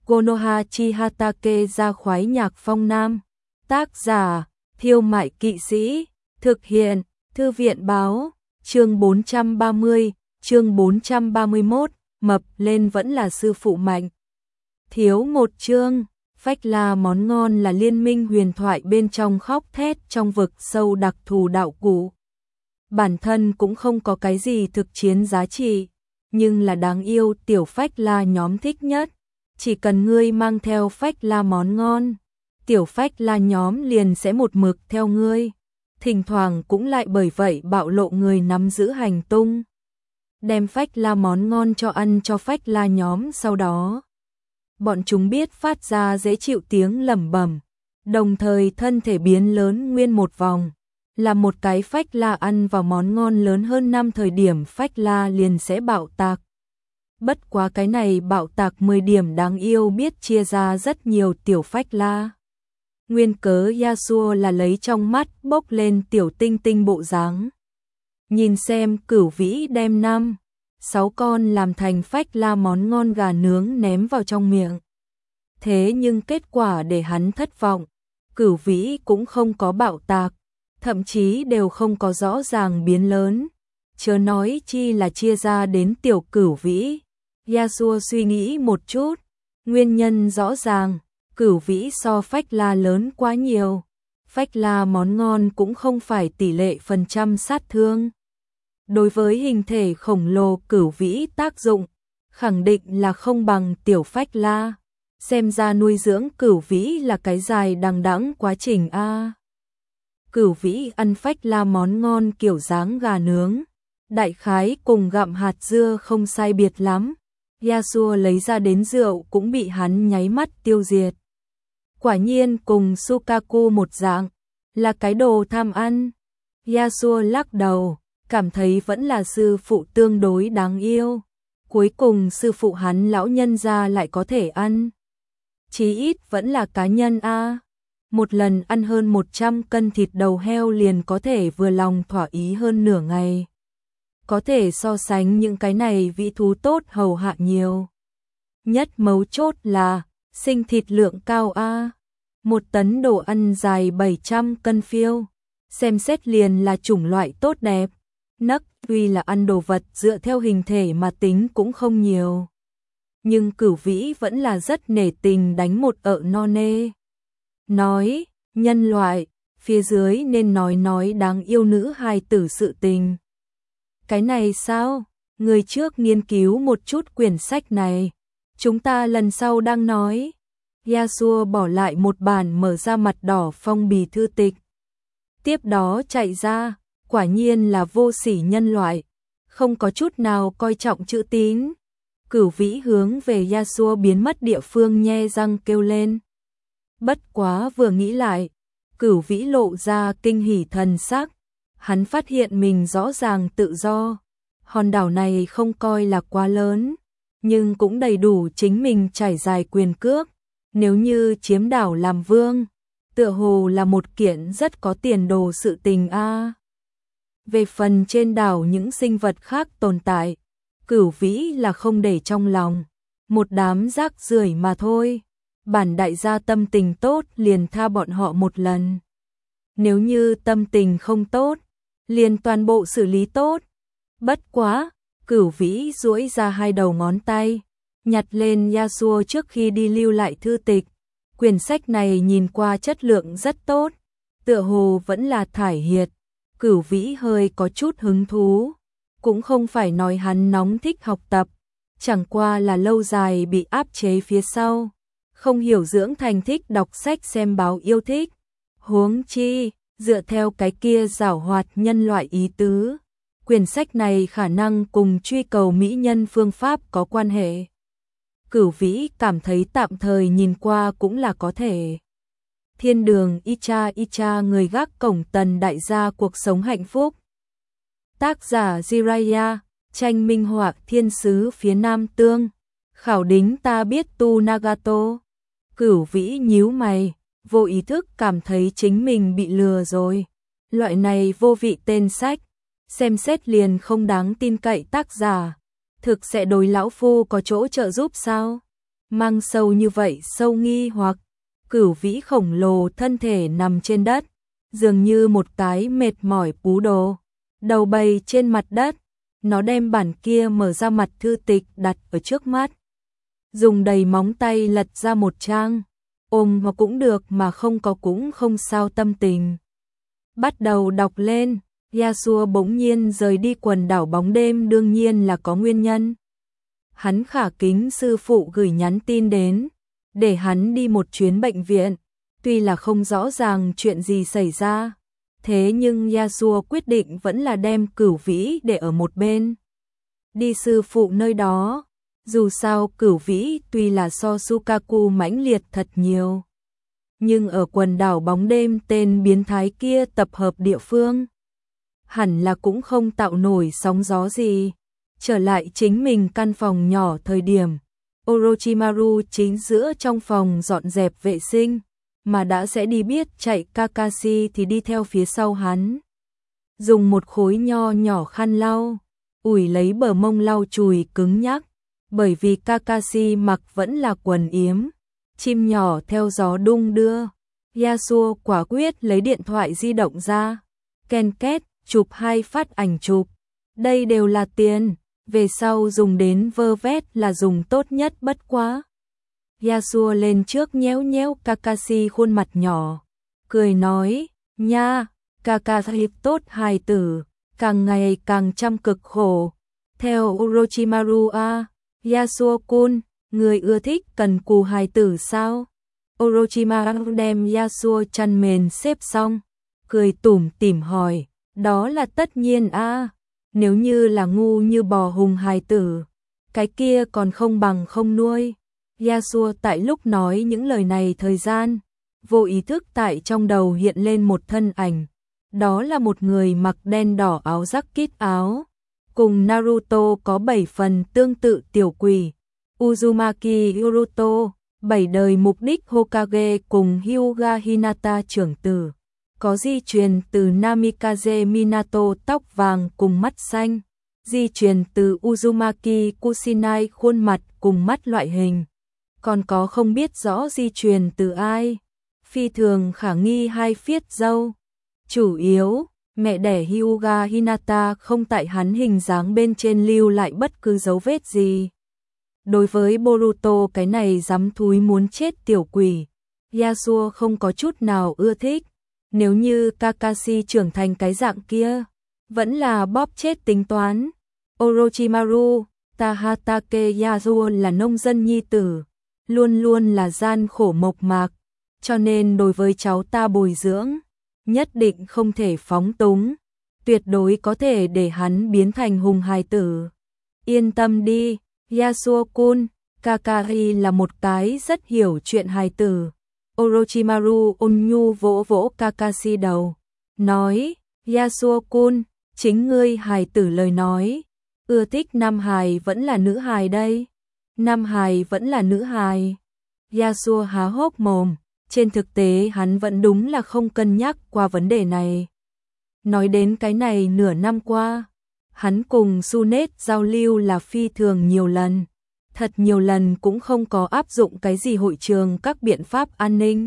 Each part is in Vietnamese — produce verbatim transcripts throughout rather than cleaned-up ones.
Konoha Chihatake ra khoái nhạc phong nam. Tác giả, Thiêu Mại Kỵ Sĩ. Thực hiện, Thư viện báo. Chương bốn trăm ba mươi, chương bốn trăm ba mươi mốt, mập lên vẫn là sư phụ mạnh. Thiếu một chương, phách la món ngon là liên minh huyền thoại bên trong khóc thét trong vực sâu đặc thù đạo cụ. Bản thân cũng không có cái gì thực chiến giá trị, nhưng là đáng yêu tiểu phách la nhóm thích nhất. Chỉ cần ngươi mang theo phách la món ngon, tiểu phách la nhóm liền sẽ một mực theo ngươi. Thỉnh thoảng cũng lại bởi vậy bạo lộ người nắm giữ hành tung. Đem phách la món ngon cho ăn cho phách la nhóm, sau đó bọn chúng biết phát ra dễ chịu tiếng lẩm bẩm, đồng thời thân thể biến lớn nguyên một vòng. Là một cái phách la ăn vào món ngon lớn hơn năm thời điểm phách la liền sẽ bạo tạc. Bất quá cái này bạo tạc mười điểm đáng yêu biết chia ra rất nhiều tiểu phách la. Nguyên cớ Yasuo là lấy trong mắt bốc lên tiểu tinh tinh bộ dáng. Nhìn xem Cửu Vĩ đem năm, sáu con làm thành phách la món ngon gà nướng ném vào trong miệng. Thế nhưng kết quả để hắn thất vọng, Cửu Vĩ cũng không có bạo tạc, thậm chí đều không có rõ ràng biến lớn. Chớ nói chi là chia ra đến tiểu Cửu Vĩ. Yasuo suy nghĩ một chút, nguyên nhân rõ ràng. Cửu Vĩ so phách la lớn quá nhiều. Phách la món ngon cũng không phải tỷ lệ phần trăm sát thương. Đối với hình thể khổng lồ Cửu Vĩ tác dụng, khẳng định là không bằng tiểu phách la. Xem ra nuôi dưỡng Cửu Vĩ là cái dài đằng đẵng quá trình a. Cửu Vĩ ăn phách la món ngon kiểu dáng gà nướng, đại khái cùng gặm hạt dưa không sai biệt lắm. Yasuo lấy ra đến rượu cũng bị hắn nháy mắt tiêu diệt. Quả nhiên cùng Sukaku một dạng, là cái đồ tham ăn. Yasuo lắc đầu, cảm thấy vẫn là sư phụ tương đối đáng yêu. Cuối cùng sư phụ hắn lão nhân gia lại có thể ăn. Chí ít vẫn là cá nhân a. Một lần ăn hơn một trăm cân thịt đầu heo liền có thể vừa lòng thỏa ý hơn nửa ngày. Có thể so sánh những cái này vị thú tốt hầu hạ nhiều. Nhất mấu chốt là sinh thịt lượng cao a. Một tấn đồ ăn dài bảy trăm cân phiêu, xem xét liền là chủng loại tốt đẹp. Nấc tuy là ăn đồ vật dựa theo hình thể mà tính cũng không nhiều, nhưng Cửu Vĩ vẫn là rất nể tình đánh một ợ no nê. Nói, nhân loại, phía dưới nên nói nói đáng yêu nữ hài tử sự tình. Cái này sao? Người trước nghiên cứu một chút quyển sách này, chúng ta lần sau đang nói. Yasuo bỏ lại một bản mở ra mặt đỏ phong bì thư tịch. Tiếp đó chạy ra, quả nhiên là vô sỉ nhân loại, không có chút nào coi trọng chữ tín. Cửu Vĩ hướng về Yasuo biến mất địa phương nhe răng kêu lên. Bất quá vừa nghĩ lại, Cửu Vĩ lộ ra kinh hỉ thần sắc. Hắn phát hiện mình rõ ràng tự do. Hòn đảo này không coi là quá lớn, nhưng cũng đầy đủ chính mình trải dài quyền cước. Nếu như chiếm đảo làm vương, tựa hồ là một kiện rất có tiền đồ sự tình a. Về phần trên đảo những sinh vật khác tồn tại, Cửu Vĩ là không để trong lòng, một đám rác rưởi mà thôi. Bản đại gia tâm tình tốt liền tha bọn họ một lần. Nếu như tâm tình không tốt, liền toàn bộ xử lý tốt. Bất quá, Cửu Vĩ duỗi ra hai đầu ngón tay, nhặt lên Yasuo trước khi đi lưu lại thư tịch. Quyển sách này nhìn qua chất lượng rất tốt, tựa hồ vẫn là thải hiệt. Cửu Vĩ hơi có chút hứng thú, cũng không phải nói hắn nóng thích học tập, chẳng qua là lâu dài bị áp chế phía sau, không hiểu dưỡng thành thích đọc sách xem báo yêu thích. Huống chi, dựa theo cái kia giảo hoạt nhân loại ý tứ, quyển sách này khả năng cùng truy cầu mỹ nhân phương pháp có quan hệ. Cửu Vĩ cảm thấy tạm thời nhìn qua cũng là có thể. Thiên đường Icha Icha người gác cổng tần đại gia cuộc sống hạnh phúc. Tác giả Jiraiya, tranh minh họa thiên sứ phía Nam Tương. Khảo đính ta biết tu Nagato. Cửu Vĩ nhíu mày, vô ý thức cảm thấy chính mình bị lừa rồi. Loại này vô vị tên sách, xem xét liền không đáng tin cậy tác giả. Thực sẽ đối lão phu có chỗ trợ giúp sao? mang sâu như vậy sâu nghi hoặc. Cửu vĩ khổng lồ thân thể nằm trên đất, dường như một cái mệt mỏi pú đồ, đầu bầy trên mặt đất. Nó đem bản kia mở ra mặt thư tịch đặt ở trước mắt, dùng đầy móng tay lật ra một trang, ôm mà cũng được mà không có cũng không sao tâm tình. Bắt đầu đọc lên, Yasuo bỗng nhiên rời đi quần đảo bóng đêm đương nhiên là có nguyên nhân. Hắn khả kính sư phụ gửi nhắn tin đến, để hắn đi một chuyến bệnh viện, tuy là không rõ ràng chuyện gì xảy ra. Thế nhưng Yasuo quyết định vẫn là đem Cửu Vĩ để ở một bên. Đi sư phụ nơi đó, dù sao Cửu Vĩ tuy là so Sukaku mãnh liệt thật nhiều. Nhưng ở quần đảo bóng đêm tên biến thái kia tập hợp địa phương, hẳn là cũng không tạo nổi sóng gió gì. Trở lại chính mình căn phòng nhỏ thời điểm, Orochimaru chính giữa trong phòng dọn dẹp vệ sinh, mà đã sẽ đi biết chạy Kakashi thì đi theo phía sau hắn. Dùng một khối nho nhỏ khăn lau, ủi lấy bờ mông lau chùi cứng nhắc, bởi vì Kakashi mặc vẫn là quần yếm, chim nhỏ theo gió đung đưa. Yasuo quả quyết lấy điện thoại di động ra, ken két, chụp hai phát ảnh chụp. Đây đều là tiền, về sau dùng đến vơ vét là dùng tốt nhất bất quá. Yasuo lên trước nhéo nhéo Kakashi khuôn mặt nhỏ, cười nói, nha, Kakashi tốt hài tử, càng ngày càng chăm cực khổ. Theo Orochimaru a, Yasuo-kun, người ưa thích cần cù hài tử sao? Orochimaru đem Yasuo chăn mền xếp xong, cười tủm tỉm hỏi, đó là tất nhiên a, nếu như là ngu như bò hùng hài tử, cái kia còn không bằng không nuôi. Yasuo tại lúc nói những lời này thời gian, vô ý thức tại trong đầu hiện lên một thân ảnh. Đó là một người mặc đen đỏ áo jacket áo, cùng Naruto có bảy phần tương tự tiểu quỷ. Uzumaki Naruto, bảy đời mục đích Hokage cùng Hyuga Hinata trưởng tử. Có di truyền từ Namikaze Minato tóc vàng cùng mắt xanh, di truyền từ Uzumaki Kusinai khuôn mặt cùng mắt loại hình. Còn có không biết rõ di truyền từ ai, phi thường khả nghi hai phiết râu. Chủ yếu, mẹ đẻ Hyuga Hinata không tại hắn hình dáng bên trên lưu lại bất cứ dấu vết gì. Đối với Boruto cái này dám thúi muốn chết tiểu quỷ, Yasuo không có chút nào ưa thích. Nếu như Kakashi trưởng thành cái dạng kia, vẫn là bóp chết tính toán. Orochimaru, Tahatake Yasuo là nông dân nhi tử, luôn luôn là gian khổ mộc mạc, cho nên đối với cháu ta bồi dưỡng, nhất định không thể phóng túng, tuyệt đối có thể để hắn biến thành hùng hài tử. Yên tâm đi, Yasuo-kun, Kakashi là một cái rất hiểu chuyện hài tử. Orochimaru ôn nhu vỗ vỗ Kakashi đầu, nói, Yasuo-kun, chính ngươi hài tử lời nói, ưa thích nam hài vẫn là nữ hài đây? Nam hài vẫn là nữ hài. Yasuo há hốc mồm, trên thực tế hắn vẫn đúng là không cân nhắc qua vấn đề này. Nói đến cái này nửa năm qua, hắn cùng Sunet giao lưu là phi thường nhiều lần. Thật nhiều lần cũng không có áp dụng cái gì hội trường các biện pháp an ninh.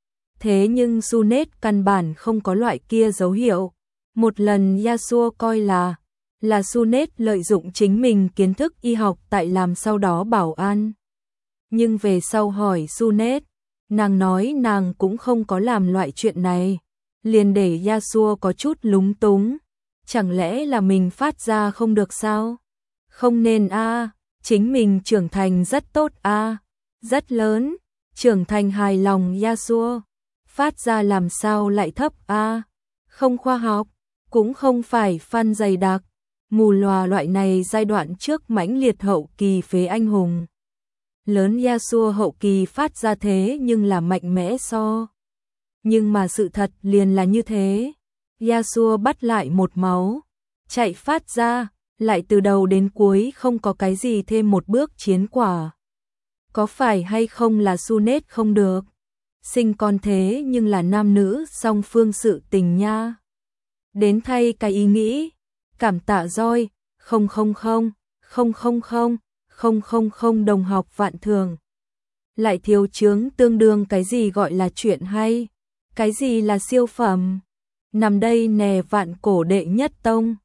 Thế nhưng Sunet căn bản không có loại kia dấu hiệu. Một lần Yasuo coi là là Sunet lợi dụng chính mình kiến thức y học tại làm sau đó bảo an. Nhưng về sau hỏi Sunet, nàng nói nàng cũng không có làm loại chuyện này. Liền để Yasuo có chút lúng túng. Chẳng lẽ là mình phát ra không được sao? Không nên a. Chính mình trưởng thành rất tốt a, à, rất lớn, trưởng thành hài lòng Yasuo, phát ra làm sao lại thấp a, à, không khoa học, cũng không phải fan dày đặc, mù lòa loại này giai đoạn trước mãnh liệt hậu kỳ phế anh hùng. Lớn Yasuo hậu kỳ phát ra thế nhưng là mạnh mẽ so. Nhưng mà sự thật liền là như thế, Yasuo bắt lại một máu, chạy phát ra. Lại từ đầu đến cuối không có cái gì thêm một bước chiến quả. Có phải hay không là Sunet không được? Sinh con thế nhưng là nam nữ song phương sự tình nha. Đến thay cái ý nghĩ, cảm tạ roi, không không không, không không không, không không không đồng học vạn thường. lại thiếu chướng tương đương cái gì gọi là chuyện hay, cái gì là siêu phẩm. Nằm đây nè vạn cổ đệ nhất tông,